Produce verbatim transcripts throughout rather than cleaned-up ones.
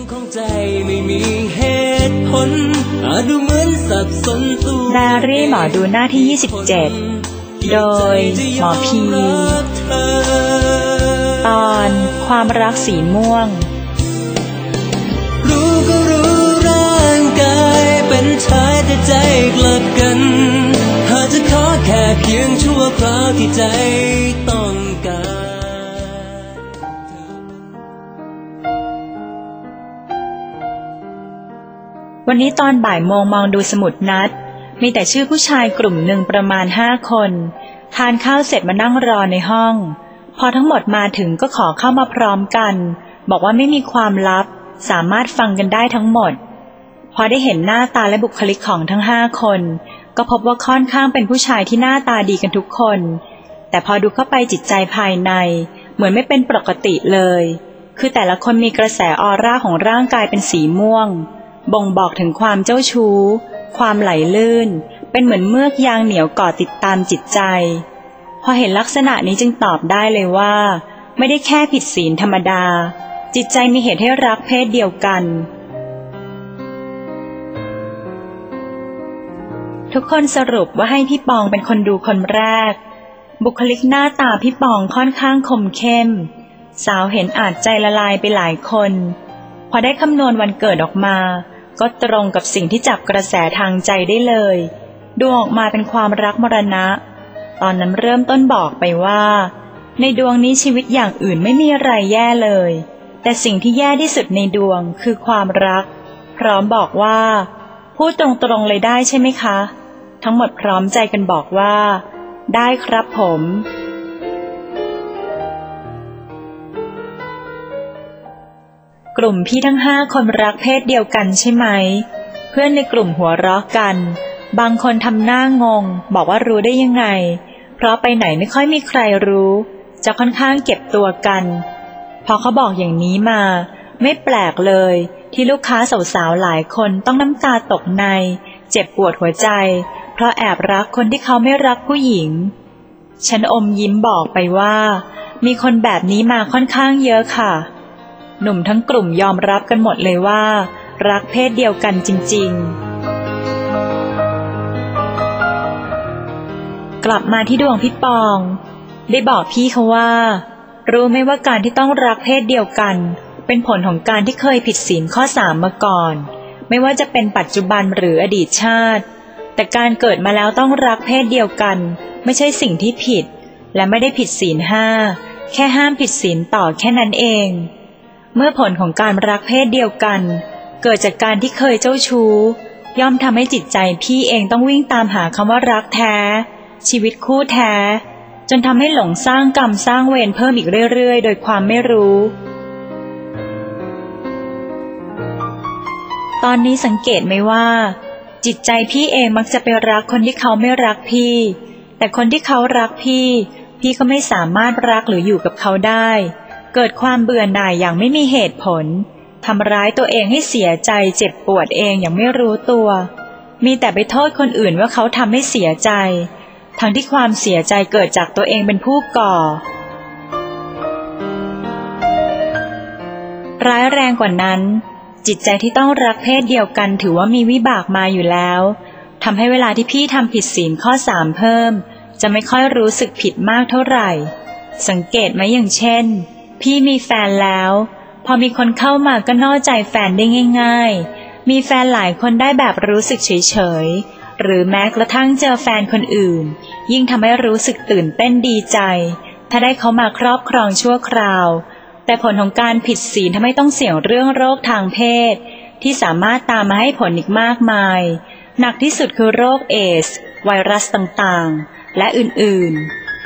ของใจไม่มีเหตุผลอาจดูเหมือนสับสนตัวไดอารี่หมอดูหน้าที่ยี่สิบเจ็ดโดยหมอพีตอนความรักสีม่วงรู้ก็รู้ร่างกายเป็นชายแต่ใจกลับกันหากจะขอแค่เพียงชั่วคราวที่ใจต้องการวันนี้ตอนบ่ายโมงมองดูสมุดนัดมีแต่ชื่อผู้ชายกลุ่มหนึ่งประมาณห้าคนทานข้าวเสร็จมานั่งรอในห้องพอทั้งหมดมาถึงก็ขอเข้ามาพร้อมกันบอกว่าไม่มีความลับสามารถฟังกันได้ทั้งหมดพอได้เห็นหน้าตาและบุคลิกของทั้งห้าคนก็พบว่าค่อนข้างเป็นผู้ชายที่หน้าตาดีกันทุกคนแต่พอดูเข้าไปจิตใจภายในเหมือนไม่เป็นปกติเลยคือแต่ละคนมีกระแสออร่าของร่างกายเป็นสีม่วงบ่งบอกถึงความเจ้าชู้ความไหลลื่นเป็นเหมือนเมือกยางเหนียวก่อติดตามจิตใจพอเห็นลักษณะนี้จึงตอบได้เลยว่าไม่ได้แค่ผิดศีลธรรมดาจิตใจมีเหตุให้รักเพศเดียวกันทุกคนสรุปว่าให้พี่ปองเป็นคนดูคนแรกบุคลิกหน้าตาพี่ปองค่อนข้างคมเข้มสาวเห็นอาจใจละลายไปหลายคนพอได้คำนวณวันเกิดออกมาก็ตรงกับสิ่งที่จับกระแสทางใจได้เลยดวงออกมาเป็นความรักมรณะตอนนั้นเริ่มต้นบอกไปว่าในดวงนี้ชีวิตอย่างอื่นไม่มีอะไรแย่เลยแต่สิ่งที่แย่ที่สุดในดวงคือความรักพร้อมบอกว่าพูดตรงๆเลยได้ใช่ไหมคะทั้งหมดพร้อมใจกันบอกว่าได้ครับผมกลุ่มพี่ทั้งห้าคนรักเพศเดียวกันใช่ไหมเพื่อนในกลุ่มหัวเราะกันบางคนทำหน้างงบอกว่ารู้ได้ยังไงเพราะไปไหนไม่ค่อยมีใครรู้จะค่อนข้างเก็บตัวกันพอเขาบอกอย่างนี้มาไม่แปลกเลยที่ลูกค้าสาวๆหลายคนต้องน้ำตาตกในเจ็บปวดหัวใจเพราะแอบรักคนที่เขาไม่รักผู้หญิงฉันอมยิ้มบอกไปว่ามีคนแบบนี้มาค่อนข้างเยอะค่ะหนุ่มทั้งกลุ่มยอมรับกันหมดเลยว่ารักเพศเดียวกันจริงๆกลับมาที่ดวงพี่ปองได้บอกพี่เขาว่ารู้ไหมว่าการที่ต้องรักเพศเดียวกันเป็นผลของการที่เคยผิดศีลข้อสามมาก่อนไม่ว่าจะเป็นปัจจุบันหรืออดีตชาติแต่การเกิดมาแล้วต้องรักเพศเดียวกันไม่ใช่สิ่งที่ผิดและไม่ได้ผิดศีลห้าแค่ห้ามผิดศีลต่อแค่นั้นเองเมื่อผลของการรักเพศเดียวกันเกิดจากการที่เคยเจ้าชู้ย่อมทำให้จิตใจพี่เองต้องวิ่งตามหาคำว่ารักแท้ชีวิตคู่แท้จนทำให้หลงสร้างกรรมสร้างเวรเพิ่มอีกเรื่อยๆโดยความไม่รู้ตอนนี้สังเกตไหมว่าจิตใจพี่เองมักจะไปรักคนที่เขาไม่รักพี่แต่คนที่เขารักพี่พี่ก็ไม่สามารถรักหรืออยู่กับเขาได้เกิดความเบื่อหน่ายอย่างไม่มีเหตุผลทำร้ายตัวเองให้เสียใจเจ็บปวดเองอย่างไม่รู้ตัวมีแต่ไปโทษคนอื่นว่าเขาทำให้เสียใจทั้งที่ความเสียใจเกิดจากตัวเองเป็นผู้ก่อร้ายแรงกว่านั้นจิตใจที่ต้องรักเพศเดียวกันถือว่ามีวิบากมาอยู่แล้วทำให้เวลาที่พี่ทำผิดศีลข้อสามเพิ่มจะไม่ค่อยรู้สึกผิดมากเท่าไหร่สังเกตไหมอย่างเช่นพี่มีแฟนแล้วพอมีคนเข้ามาก็นอกใจแฟนได้ง่ายๆมีแฟนหลายคนได้แบบรู้สึกเฉยๆหรือแม้กระทั่งเจอแฟนคนอื่นยิ่งทำให้รู้สึกตื่นเต้นดีใจถ้าได้เขามาครอบครองชั่วคราวแต่ผลของการผิดศีลทำให้ต้องเสี่ยงเรื่องโรคทางเพศที่สามารถตามมาให้ผลอีกมากมายหนักที่สุดคือโรคเอดส์ไวรัสต่างๆและอื่น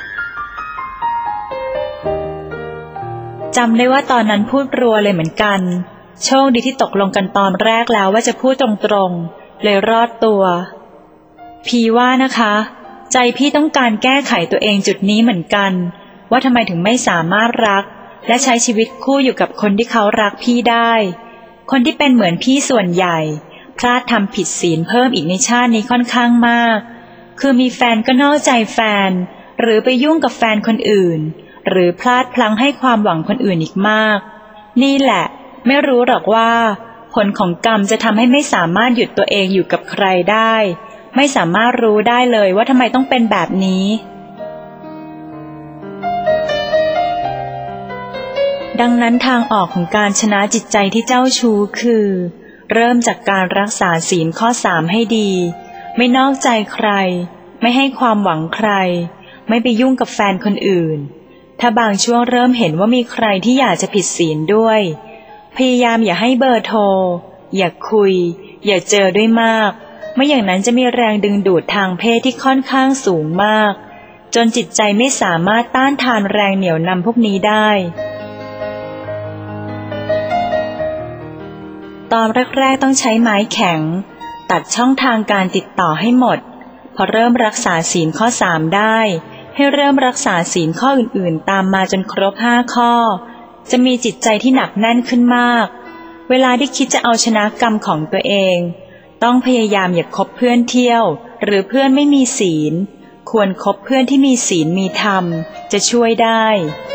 ๆจำได้ว่าตอนนั้นพูดรัวเลยเหมือนกันโชคดีที่ตกลงกันตอนแรกแล้วว่าจะพูดตรงๆเลยรอดตัวพี่ว่านะคะใจพี่ต้องการแก้ไขตัวเองจุดนี้เหมือนกันว่าทำไมถึงไม่สามารถรักและใช้ชีวิตคู่อยู่กับคนที่เขารักพี่ได้คนที่เป็นเหมือนพี่ส่วนใหญ่พลาดทำผิดศีลเพิ่มอีกในชาตินี้ค่อนข้างมากคือมีแฟนก็นอกใจแฟนหรือไปยุ่งกับแฟนคนอื่นหรือพลาดพลั้งให้ความหวังคนอื่นอีกมากนี่แหละไม่รู้หรอกว่าผลของกรรมจะทำให้ไม่สามารถหยุดตัวเองอยู่กับใครได้ไม่สามารถรู้ได้เลยว่าทำไมต้องเป็นแบบนี้ดังนั้นทางออกของการชนะจิตใจที่เจ้าชู้คือเริ่มจากการรักษาศีลข้อสามให้ดีไม่นอกใจใครไม่ให้ความหวังใครไม่ไปยุ่งกับแฟนคนอื่นถ้าบางช่วงเริ่มเห็นว่ามีใครที่อยากจะผิดศีลด้วยพยายามอย่าให้เบอร์โทรอย่าคุยอย่าเจอด้วยมากไม่อย่างนั้นจะมีแรงดึงดูดทางเพศที่ค่อนข้างสูงมากจนจิตใจไม่สามารถต้านทานแรงเหนี่ยวนำพวกนี้ได้ตอนแรกๆต้องใช้ไม้แข็งตัดช่องทางการติดต่อให้หมดพอเริ่มรักษาศีลข้อสามได้ให้เริ่มรักษาศีลข้ออื่นๆตามมาจนครบห้าข้อจะมีจิตใจที่หนักแน่นขึ้นมากเวลาที่คิดจะเอาชนะกรรมของตัวเองต้องพยายามอย่าคบเพื่อนเที่ยวหรือเพื่อนไม่มีศีลควรคบเพื่อนที่มีศีลมีธรรมจะช่วยได้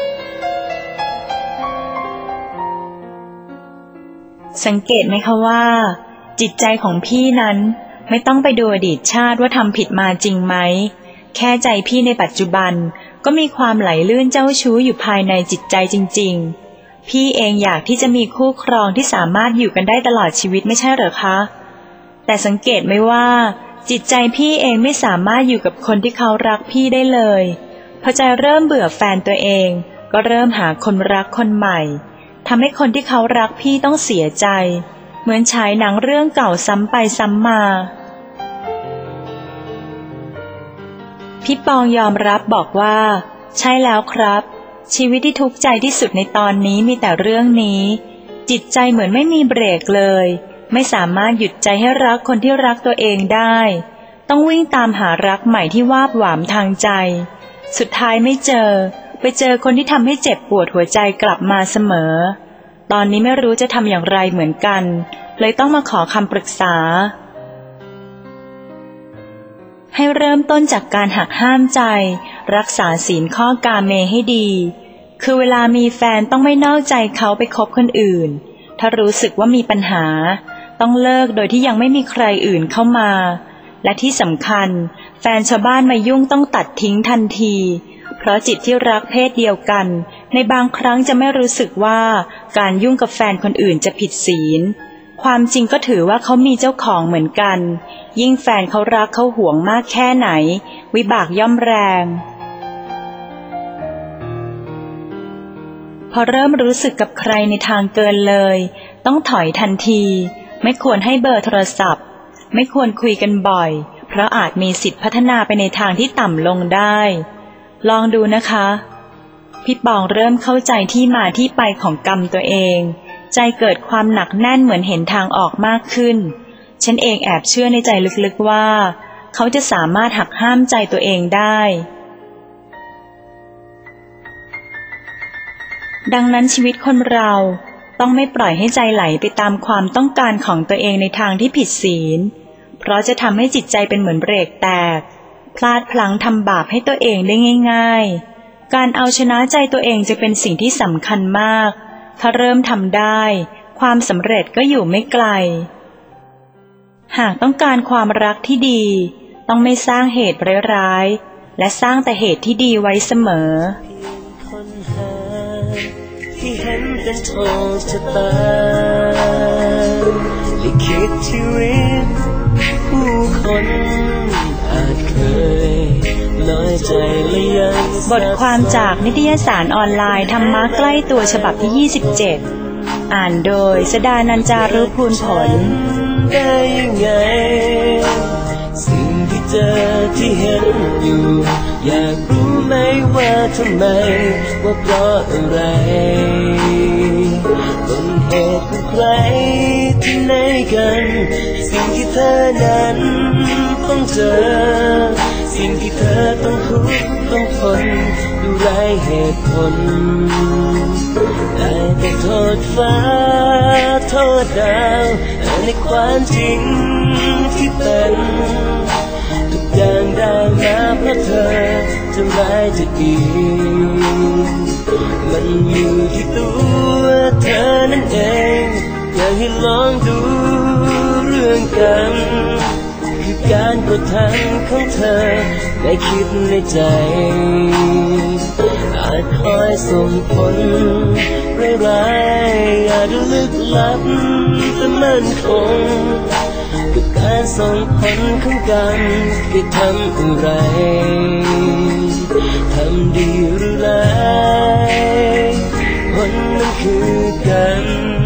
สังเกตไหมคะว่าจิตใจของพี่นั้นไม่ต้องไปดูอดีตชาติว่าทำผิดมาจริงไหมแค่ใจพี่ในปัจจุบันก็มีความไหลลื่นเจ้าชู้อยู่ภายในจิตใจจริงๆพี่เองอยากที่จะมีคู่ครองที่สามารถอยู่กันได้ตลอดชีวิตไม่ใช่เหรอคะแต่สังเกตไหมว่าจิตใจพี่เองไม่สามารถอยู่กับคนที่เขารักพี่ได้เลยพอใจเริ่มเบื่อแฟนตัวเองก็เริ่มหาคนรักคนใหม่ทำให้คนที่เขารักพี่ต้องเสียใจเหมือนฉายหนังเรื่องเก่าซ้ำไปซ้ำมาพี่ปองยอมรับบอกว่าใช่แล้วครับชีวิตที่ทุกข์ใจที่สุดในตอนนี้มีแต่เรื่องนี้จิตใจเหมือนไม่มีเบรกเลยไม่สามารถหยุดใจให้รักคนที่รักตัวเองได้ต้องวิ่งตามหารักใหม่ที่วาบหวามทางใจสุดท้ายไม่เจอไปเจอคนที่ทำให้เจ็บปวดหัวใจกลับมาเสมอตอนนี้ไม่รู้จะทำอย่างไรเหมือนกันเลยต้องมาขอคำปรึกษาให้เริ่มต้นจากการหักห้ามใจรักษาศีลข้อกาเมให้ดีคือเวลามีแฟนต้องไม่นอกใจเขาไปคบคนอื่นถ้ารู้สึกว่ามีปัญหาต้องเลิกโดยที่ยังไม่มีใครอื่นเข้ามาและที่สำคัญแฟนชาวบ้านมายุ่งต้องตัดทิ้งทันทีเพราะจิตที่รักเพศเดียวกันในบางครั้งจะไม่รู้สึกว่าการยุ่งกับแฟนคนอื่นจะผิดศีลความจริงก็ถือว่าเขามีเจ้าของเหมือนกันยิ่งแฟนเขารักเขาหวงมากแค่ไหนวิบากย่อมแรงพอเริ่มรู้สึกกับใครในทางเกินเลยต้องถอยทันทีไม่ควรให้เบอร์โทรศัพท์ไม่ควรคุยกันบ่อยเพราะอาจมีสิทธิพัฒนาไปในทางที่ต่ำลงได้ลองดูนะคะพี่ปองเริ่มเข้าใจที่มาที่ไปของกรรมตัวเองใจเกิดความหนักแน่นเหมือนเห็นทางออกมากขึ้นฉันเองแอบเชื่อในใจลึกๆว่าเขาจะสามารถหักห้ามใจตัวเองได้ดังนั้นชีวิตคนเราต้องไม่ปล่อยให้ใจไหลไปตามความต้องการของตัวเองในทางที่ผิดศีลเพราะจะทำให้จิตใจเป็นเหมือนเบรกแตกพลาดพลั้งทำบาปให้ตัวเองได้ง่ายๆการเอาชนะใจตัวเองจะเป็นสิ่งที่สำคัญมากถ้าเริ่มทำได้ความสำเร็จก็อยู่ไม่ไกลหากต้องการความรักที่ดีต้องไม่สร้างเหตุร้ายๆและสร้างแต่เหตุที่ดีไว้เสมอที่เห็นเป็นโชคชะตาลิขิตชีวิตผู้คนอาจเคยน้อยใจและยังบทความจากนิตยสารออนไลน์ธรรมะใกล้ตัวฉบับที่ยี่สิบเจ็ดอ่านโดยสดานันจารุภูลผลได้ยังไงสิ่งที่เจอที่เห็นอยู่อยากรู้ไหมว่าทำไมว่าเพราะอะไรต้นเหตุของใครที่ไหนกันสิ่งที่เธอนั้นต้องเจอสิ่งที่เธอต้องทุกข์ต้องทนดูไรเหตุผลได้แต่โทษฟ้าโทษดาวในความจริงที่เป็นทุกอย่างได้มาเพราะเธอจะร้ายจะดีมันอยู่ที่ตัวเธอนั่นเองให้ลองดูเรื่องกันคือการกดทันของเธอได้คิดในใจอาจคอยส่งผลร้ายๆอาจลึกลับแต่มั่นคงกับการส่งผลของกันคือทำอะไรทำดีหรือร้ายผลนั้นคือกัน